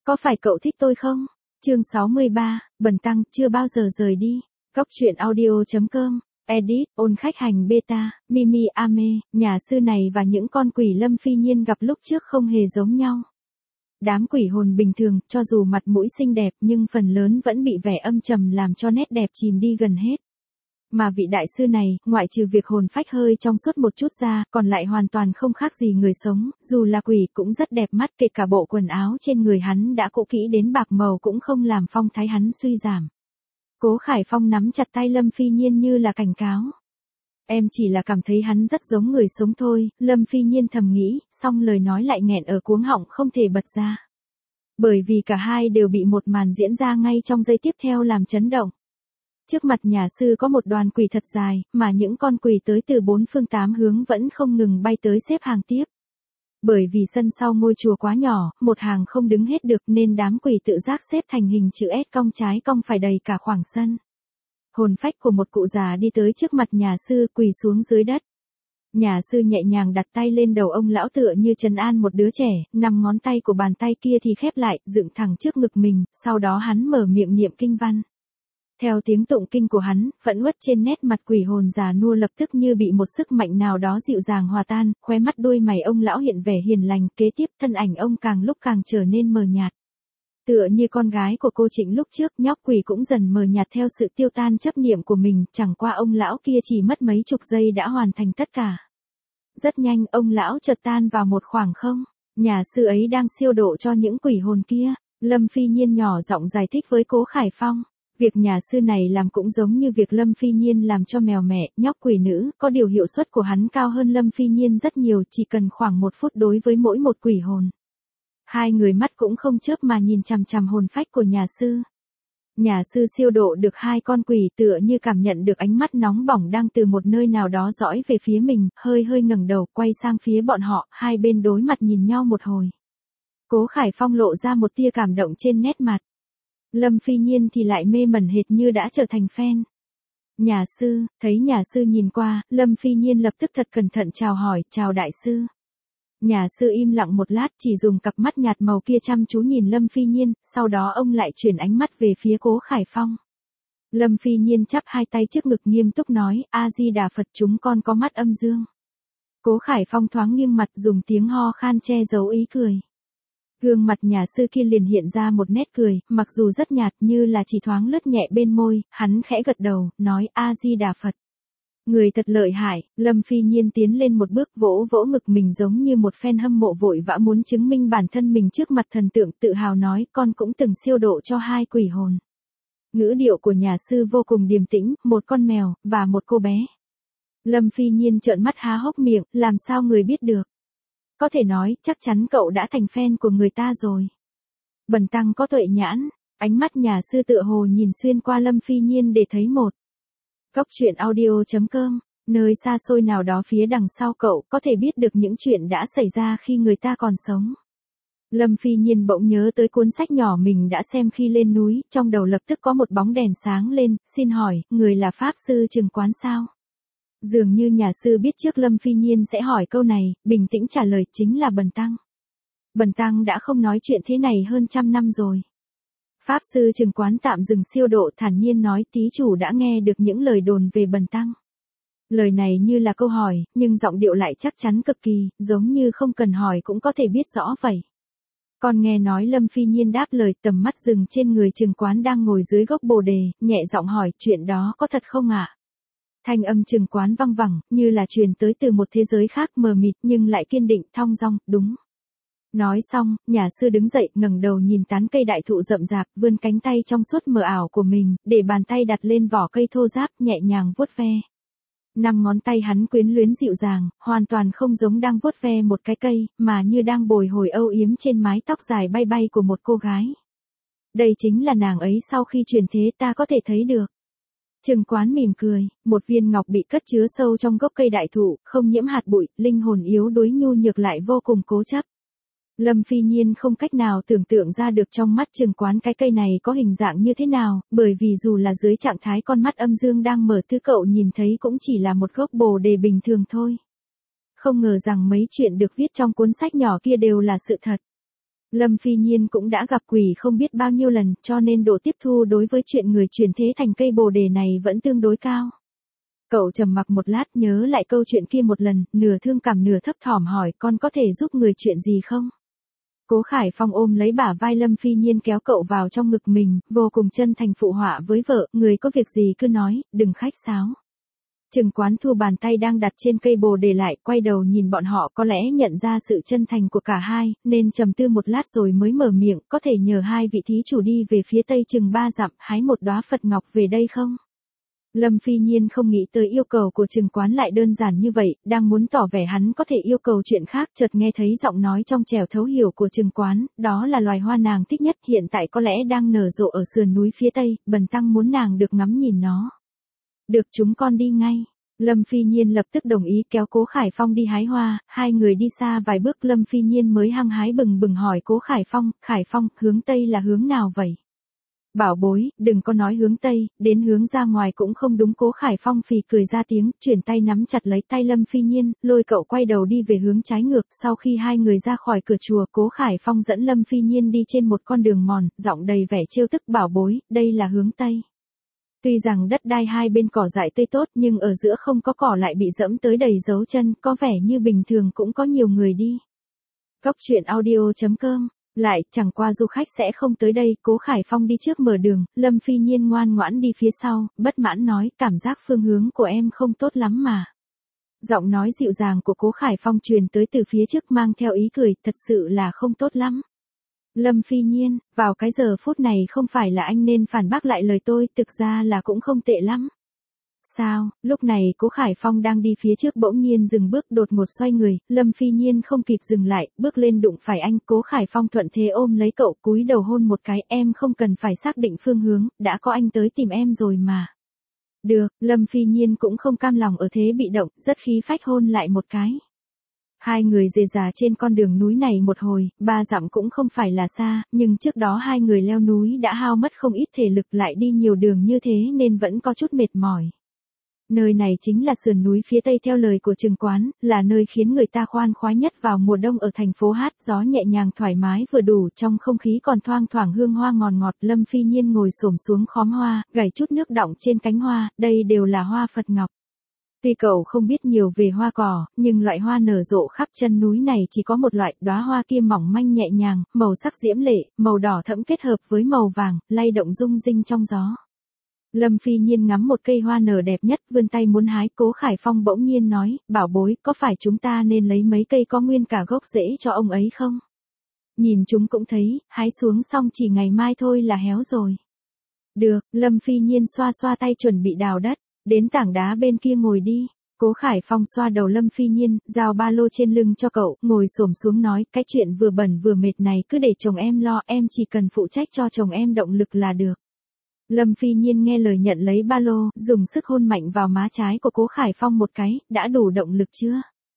Có phải cậu thích tôi không? Chương 63, Bần Tăng chưa bao giờ rời đi. Cóc truyện audio.com. Edit, ôn khách hành beta, Mimi Ame, nhà sư này và những con quỷ Lâm Phi Nhiên gặp lúc trước không hề giống nhau. Đám quỷ hồn bình thường, cho dù mặt mũi xinh đẹp nhưng phần lớn vẫn bị vẻ âm trầm làm cho nét đẹp chìm đi gần hết. Mà vị đại sư này, ngoại trừ việc hồn phách hơi trong suốt một chút ra, còn lại hoàn toàn không khác gì người sống, dù là quỷ cũng rất đẹp mắt, kể cả bộ quần áo trên người hắn đã cũ kỹ đến bạc màu cũng không làm phong thái hắn suy giảm. Cố Khải Phong nắm chặt tay Lâm Phi Nhiên như là cảnh cáo. Em chỉ là cảm thấy hắn rất giống người sống thôi, Lâm Phi Nhiên thầm nghĩ, song lời nói lại nghẹn ở cuống họng không thể bật ra. Bởi vì cả hai đều bị một màn diễn ra ngay trong giây tiếp theo làm chấn động. Trước mặt nhà sư có một đoàn quỷ thật dài, mà những con quỷ tới từ bốn phương tám hướng vẫn không ngừng bay tới xếp hàng tiếp. Bởi vì sân sau ngôi chùa quá nhỏ, một hàng không đứng hết được nên đám quỷ tự giác xếp thành hình chữ S cong trái cong phải đầy cả khoảng sân. Hồn phách của một cụ già đi tới trước mặt nhà sư quỳ xuống dưới đất. Nhà sư nhẹ nhàng đặt tay lên đầu ông lão tựa như trấn an một đứa trẻ, 5 ngón tay của bàn tay kia thì khép lại, dựng thẳng trước ngực mình, sau đó hắn mở miệng niệm kinh văn. Theo tiếng tụng kinh của hắn, phẫn uất trên nét mặt quỷ hồn già nua lập tức như bị một sức mạnh nào đó dịu dàng hòa tan, khóe mắt đôi mày ông lão hiện vẻ hiền lành, kế tiếp thân ảnh ông càng lúc càng trở nên mờ nhạt. Tựa như con gái của cô Trịnh lúc trước, nhóc quỷ cũng dần mờ nhạt theo sự tiêu tan chấp niệm của mình, chẳng qua ông lão kia chỉ mất mấy chục giây đã hoàn thành tất cả. Rất nhanh, ông lão chợt tan vào một khoảng không, nhà sư ấy đang siêu độ cho những quỷ hồn kia. Lâm Phi Nhiên nhỏ giọng giải thích với Cố Khải Phong. Việc nhà sư này làm cũng giống như việc Lâm Phi Nhiên làm cho mèo mẹ, nhóc quỷ nữ, có điều hiệu suất của hắn cao hơn Lâm Phi Nhiên rất nhiều, chỉ cần khoảng 1 phút đối với mỗi một quỷ hồn. Hai người mắt cũng không chớp mà nhìn chằm chằm hồn phách của nhà sư. Nhà sư siêu độ được 2 con quỷ tựa như cảm nhận được ánh mắt nóng bỏng đang từ một nơi nào đó dõi về phía mình, hơi ngẩng đầu, quay sang phía bọn họ, hai bên đối mặt nhìn nhau một hồi. Cố Khải Phong lộ ra một tia cảm động trên nét mặt. Lâm Phi Nhiên thì lại mê mẩn hệt như đã trở thành fan. Nhà sư, thấy nhà sư nhìn qua, Lâm Phi Nhiên lập tức thật cẩn thận chào hỏi, chào đại sư. Nhà sư im lặng một lát chỉ dùng cặp mắt nhạt màu kia chăm chú nhìn Lâm Phi Nhiên, sau đó ông lại chuyển ánh mắt về phía Cố Khải Phong. Lâm Phi Nhiên chắp hai tay trước ngực nghiêm túc nói, A-di-đà Phật, chúng con có mắt âm dương. Cố Khải Phong thoáng nghiêng mặt dùng tiếng ho khan che giấu ý cười. Gương mặt nhà sư kia liền hiện ra một nét cười, mặc dù rất nhạt như là chỉ thoáng lướt nhẹ bên môi, hắn khẽ gật đầu, nói A-di-đà Phật. Người thật lợi hại, Lâm Phi Nhiên tiến lên một bước vỗ vỗ ngực mình giống như một fan hâm mộ vội vã muốn chứng minh bản thân mình trước mặt thần tượng, tự hào nói con cũng từng siêu độ cho 2 quỷ hồn. Ngữ điệu của nhà sư vô cùng điềm tĩnh, một con mèo, và một cô bé. Lâm Phi Nhiên trợn mắt há hốc miệng, làm sao người biết được? Có thể nói, chắc chắn cậu đã thành fan của người ta rồi. Bần tăng có tuệ nhãn, ánh mắt nhà sư tựa hồ nhìn xuyên qua Lâm Phi Nhiên để thấy một. Cóc truyện audio.com, nơi xa xôi nào đó phía đằng sau cậu có thể biết được những chuyện đã xảy ra khi người ta còn sống. Lâm Phi Nhiên bỗng nhớ tới cuốn sách nhỏ mình đã xem khi lên núi, trong đầu lập tức có một bóng đèn sáng lên, xin hỏi, người là Pháp Sư Trừng Quán sao? Dường như nhà sư biết trước Lâm Phi Nhiên sẽ hỏi câu này, bình tĩnh trả lời chính là Bần Tăng. Bần Tăng đã không nói chuyện thế này hơn 100 năm rồi. Pháp Sư Trừng Quán tạm dừng siêu độ thản nhiên nói tí chủ đã nghe được những lời đồn về Bần Tăng. Lời này như là câu hỏi, nhưng giọng điệu lại chắc chắn cực kỳ, giống như không cần hỏi cũng có thể biết rõ vậy. Còn nghe nói Lâm Phi Nhiên đáp lời, tầm mắt dừng trên người Trừng Quán đang ngồi dưới gốc bồ đề, nhẹ giọng hỏi chuyện đó có thật không ạ? Thanh âm Trừng Quán văng vẳng, như là truyền tới từ một thế giới khác mờ mịt nhưng lại kiên định thong dong, đúng. Nói xong, nhà sư đứng dậy ngẩng đầu nhìn tán cây đại thụ rậm rạp, vươn cánh tay trong suốt mờ ảo của mình, để bàn tay đặt lên vỏ cây thô ráp nhẹ nhàng vuốt ve. 5 ngón tay hắn quyến luyến dịu dàng, hoàn toàn không giống đang vuốt ve một cái cây, mà như đang bồi hồi âu yếm trên mái tóc dài bay bay của một cô gái. Đây chính là nàng ấy sau khi chuyển thế ta có thể thấy được. Trừng Quán mỉm cười, một viên ngọc bị cất chứa sâu trong gốc cây đại thụ, không nhiễm hạt bụi, linh hồn yếu đuối nhu nhược lại vô cùng cố chấp. Lâm Phi Nhiên không cách nào tưởng tượng ra được trong mắt Trừng Quán cái cây này có hình dạng như thế nào, bởi vì dù là dưới trạng thái con mắt âm dương đang mở tư cậu nhìn thấy cũng chỉ là một gốc bồ đề bình thường thôi. Không ngờ rằng mấy chuyện được viết trong cuốn sách nhỏ kia đều là sự thật. Lâm Phi Nhiên cũng đã gặp quỷ không biết bao nhiêu lần, cho nên độ tiếp thu đối với chuyện người chuyển thế thành cây bồ đề này vẫn tương đối cao. Cậu trầm mặc một lát nhớ lại câu chuyện kia một lần, nửa thương cảm nửa thấp thỏm hỏi con có thể giúp người chuyện gì không? Cố Khải Phong ôm lấy bả vai Lâm Phi Nhiên kéo cậu vào trong ngực mình, vô cùng chân thành phụ họa với vợ, người có việc gì cứ nói, đừng khách sáo. Trừng Quán thu bàn tay đang đặt trên cây bồ đề lại, quay đầu nhìn bọn họ có lẽ nhận ra sự chân thành của cả hai, nên trầm tư một lát rồi mới mở miệng, có thể nhờ hai vị thí chủ đi về phía tây chừng 3 dặm, hái một đóa Phật ngọc về đây không? Lâm Phi Nhiên không nghĩ tới yêu cầu của Trừng Quán lại đơn giản như vậy, đang muốn tỏ vẻ hắn có thể yêu cầu chuyện khác, chợt nghe thấy giọng nói trong trẻo thấu hiểu của Trừng Quán, đó là loài hoa nàng thích nhất, hiện tại có lẽ đang nở rộ ở sườn núi phía tây, bần tăng muốn nàng được ngắm nhìn nó. Được, chúng con đi ngay. Lâm Phi Nhiên lập tức đồng ý kéo Cố Khải Phong đi hái hoa, hai người đi xa vài bước Lâm Phi Nhiên mới hăng hái bừng bừng hỏi Cố Khải Phong, hướng Tây là hướng nào vậy? Bảo bối, đừng có nói hướng Tây, đến hướng ra ngoài cũng không đúng. Cố Khải Phong phì cười ra tiếng, chuyển tay nắm chặt lấy tay Lâm Phi Nhiên, lôi cậu quay đầu đi về hướng trái ngược. Sau khi hai người ra khỏi cửa chùa, Cố Khải Phong dẫn Lâm Phi Nhiên đi trên một con đường mòn, giọng đầy vẻ trêu tức, bảo bối, đây là hướng Tây. Tuy rằng đất đai hai bên cỏ dại tươi tốt nhưng ở giữa không có cỏ lại bị dẫm tới đầy dấu chân, có vẻ như bình thường cũng có nhiều người đi. Cóc truyện audio.com. Lại, chẳng qua du khách sẽ không tới đây. Cố Khải Phong đi trước mở đường, Lâm Phi Nhiên ngoan ngoãn đi phía sau, bất mãn nói, cảm giác phương hướng của em không tốt lắm mà. Giọng nói dịu dàng của Cố Khải Phong truyền tới từ phía trước mang theo ý cười, thật sự là không tốt lắm. Lâm Phi Nhiên, vào cái giờ phút này không phải là anh nên phản bác lại lời tôi, thực ra là cũng không tệ lắm. Sao, lúc này Cố Khải Phong đang đi phía trước bỗng nhiên dừng bước đột ngột xoay người, Lâm Phi Nhiên không kịp dừng lại, bước lên đụng phải anh. Cố Khải Phong thuận thế ôm lấy cậu cúi đầu hôn một cái, em không cần phải xác định phương hướng, đã có anh tới tìm em rồi mà. Được, Lâm Phi Nhiên cũng không cam lòng ở thế bị động, rất khí phách hôn lại một cái. Hai người dề dà trên con đường núi này một hồi, 3 dặm cũng không phải là xa, nhưng trước đó hai người leo núi đã hao mất không ít thể lực, lại đi nhiều đường như thế nên vẫn có chút mệt mỏi. Nơi này chính là sườn núi phía tây theo lời của Trừng Quán, là nơi khiến người ta khoan khoái nhất vào mùa đông ở thành phố Hát, gió nhẹ nhàng thoải mái vừa đủ, trong không khí còn thoang thoảng hương hoa ngọt ngọt. Lâm Phi Nhiên ngồi xổm xuống khóm hoa, gảy chút nước đọng trên cánh hoa, đây đều là hoa Phật ngọc. Tuy cậu không biết nhiều về hoa cỏ, nhưng loại hoa nở rộ khắp chân núi này chỉ có một loại, đóa hoa kia mỏng manh nhẹ nhàng, màu sắc diễm lệ, màu đỏ thẫm kết hợp với màu vàng, lay động rung rinh trong gió. Lâm Phi Nhiên ngắm một cây hoa nở đẹp nhất, vươn tay muốn hái. Cố Khải Phong bỗng nhiên nói, bảo bối, có phải chúng ta nên lấy mấy cây có nguyên cả gốc rễ cho ông ấy không? Nhìn chúng cũng thấy, hái xuống xong chỉ ngày mai thôi là héo rồi. Được, Lâm Phi Nhiên xoa xoa tay chuẩn bị đào đất, đến tảng đá bên kia ngồi đi. Cố Khải Phong xoa đầu Lâm Phi Nhiên, giao ba lô trên lưng cho cậu, ngồi xổm xuống nói, cái chuyện vừa bẩn vừa mệt này cứ để chồng em lo, em chỉ cần phụ trách cho chồng em động lực là được. Lâm Phi Nhiên nghe lời nhận lấy ba lô, dùng sức hôn mạnh vào má trái của Cố Khải Phong một cái, đã đủ động lực chưa?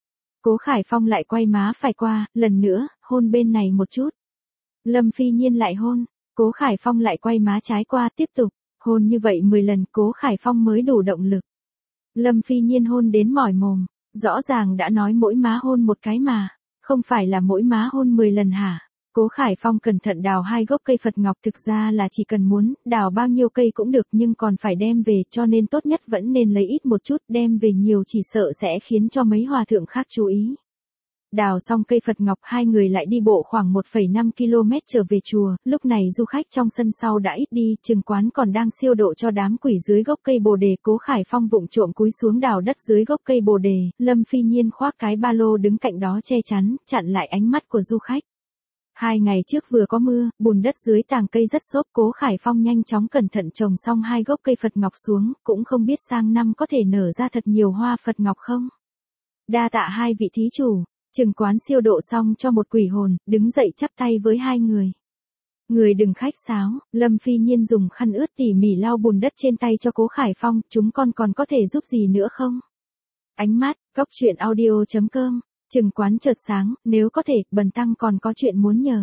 Cố Khải Phong lại quay má phải qua, lần nữa, hôn bên này một chút. Lâm Phi Nhiên lại hôn, Cố Khải Phong lại quay má trái qua, tiếp tục, hôn như vậy 10 lần Cố Khải Phong mới đủ động lực. Lâm Phi Nhiên hôn đến mỏi mồm, rõ ràng đã nói mỗi má hôn một cái mà, không phải là mỗi má hôn 10 lần hả? Cố Khải Phong cẩn thận đào 2 gốc cây Phật ngọc, thực ra là chỉ cần muốn, đào bao nhiêu cây cũng được nhưng còn phải đem về, cho nên tốt nhất vẫn nên lấy ít một chút, đem về nhiều chỉ sợ sẽ khiến cho mấy hòa thượng khác chú ý. Đào xong cây Phật ngọc, hai người lại đi bộ khoảng 1,5 km trở về chùa, lúc này du khách trong sân sau đã ít đi, Trừng Quán còn đang siêu độ cho đám quỷ dưới gốc cây bồ đề. Cố Khải Phong vụng trộm cúi xuống đào đất dưới gốc cây bồ đề, Lâm Phi Nhiên khoác cái ba lô đứng cạnh đó che chắn, chặn lại ánh mắt của du khách. 2 ngày trước vừa có mưa, bùn đất dưới tàng cây rất xốp. Cố Khải Phong nhanh chóng cẩn thận trồng xong 2 gốc cây Phật ngọc xuống, cũng không biết sang năm có thể nở ra thật nhiều hoa Phật ngọc không. Đa tạ hai vị thí chủ. Trừng Quán siêu độ xong cho một quỷ hồn, đứng dậy chắp tay với hai người. Người đừng khách sáo, Lâm Phi Nhiên dùng khăn ướt tỉ mỉ lau bùn đất trên tay cho Cố Khải Phong, chúng con còn có thể giúp gì nữa không? Ánh mắt, cóc truyện audio.com. Trừng Quán chợt sáng, nếu có thể, bần tăng còn có chuyện muốn nhờ.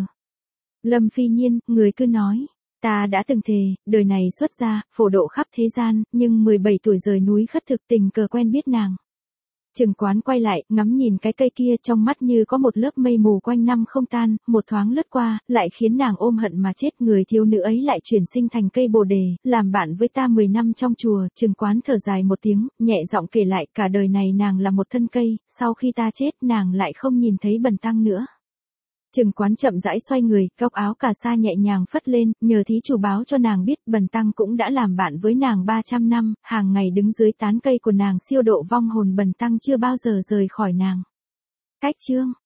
Lâm Phi Nhiên, người cứ nói. Ta đã từng thề, đời này xuất gia, phổ độ khắp thế gian, nhưng 17 tuổi rời núi khất thực tình cờ quen biết nàng. Trừng Quán quay lại, ngắm nhìn cái cây kia, trong mắt như có một lớp mây mù quanh năm không tan, một thoáng lướt qua, lại khiến nàng ôm hận mà chết. Người thiếu nữ ấy lại chuyển sinh thành cây bồ đề, làm bạn với ta 10 năm trong chùa. Trừng Quán thở dài một tiếng, nhẹ giọng kể lại, cả đời này nàng là một thân cây, sau khi ta chết nàng lại không nhìn thấy Bần Tăng nữa. Trừng Quán chậm rãi xoay người, góc áo cà sa nhẹ nhàng phất lên, nhờ thí chủ báo cho nàng biết Bần Tăng cũng đã làm bạn với nàng 300 năm, hàng ngày đứng dưới tán cây của nàng siêu độ vong hồn, Bần Tăng chưa bao giờ rời khỏi nàng. Cách chương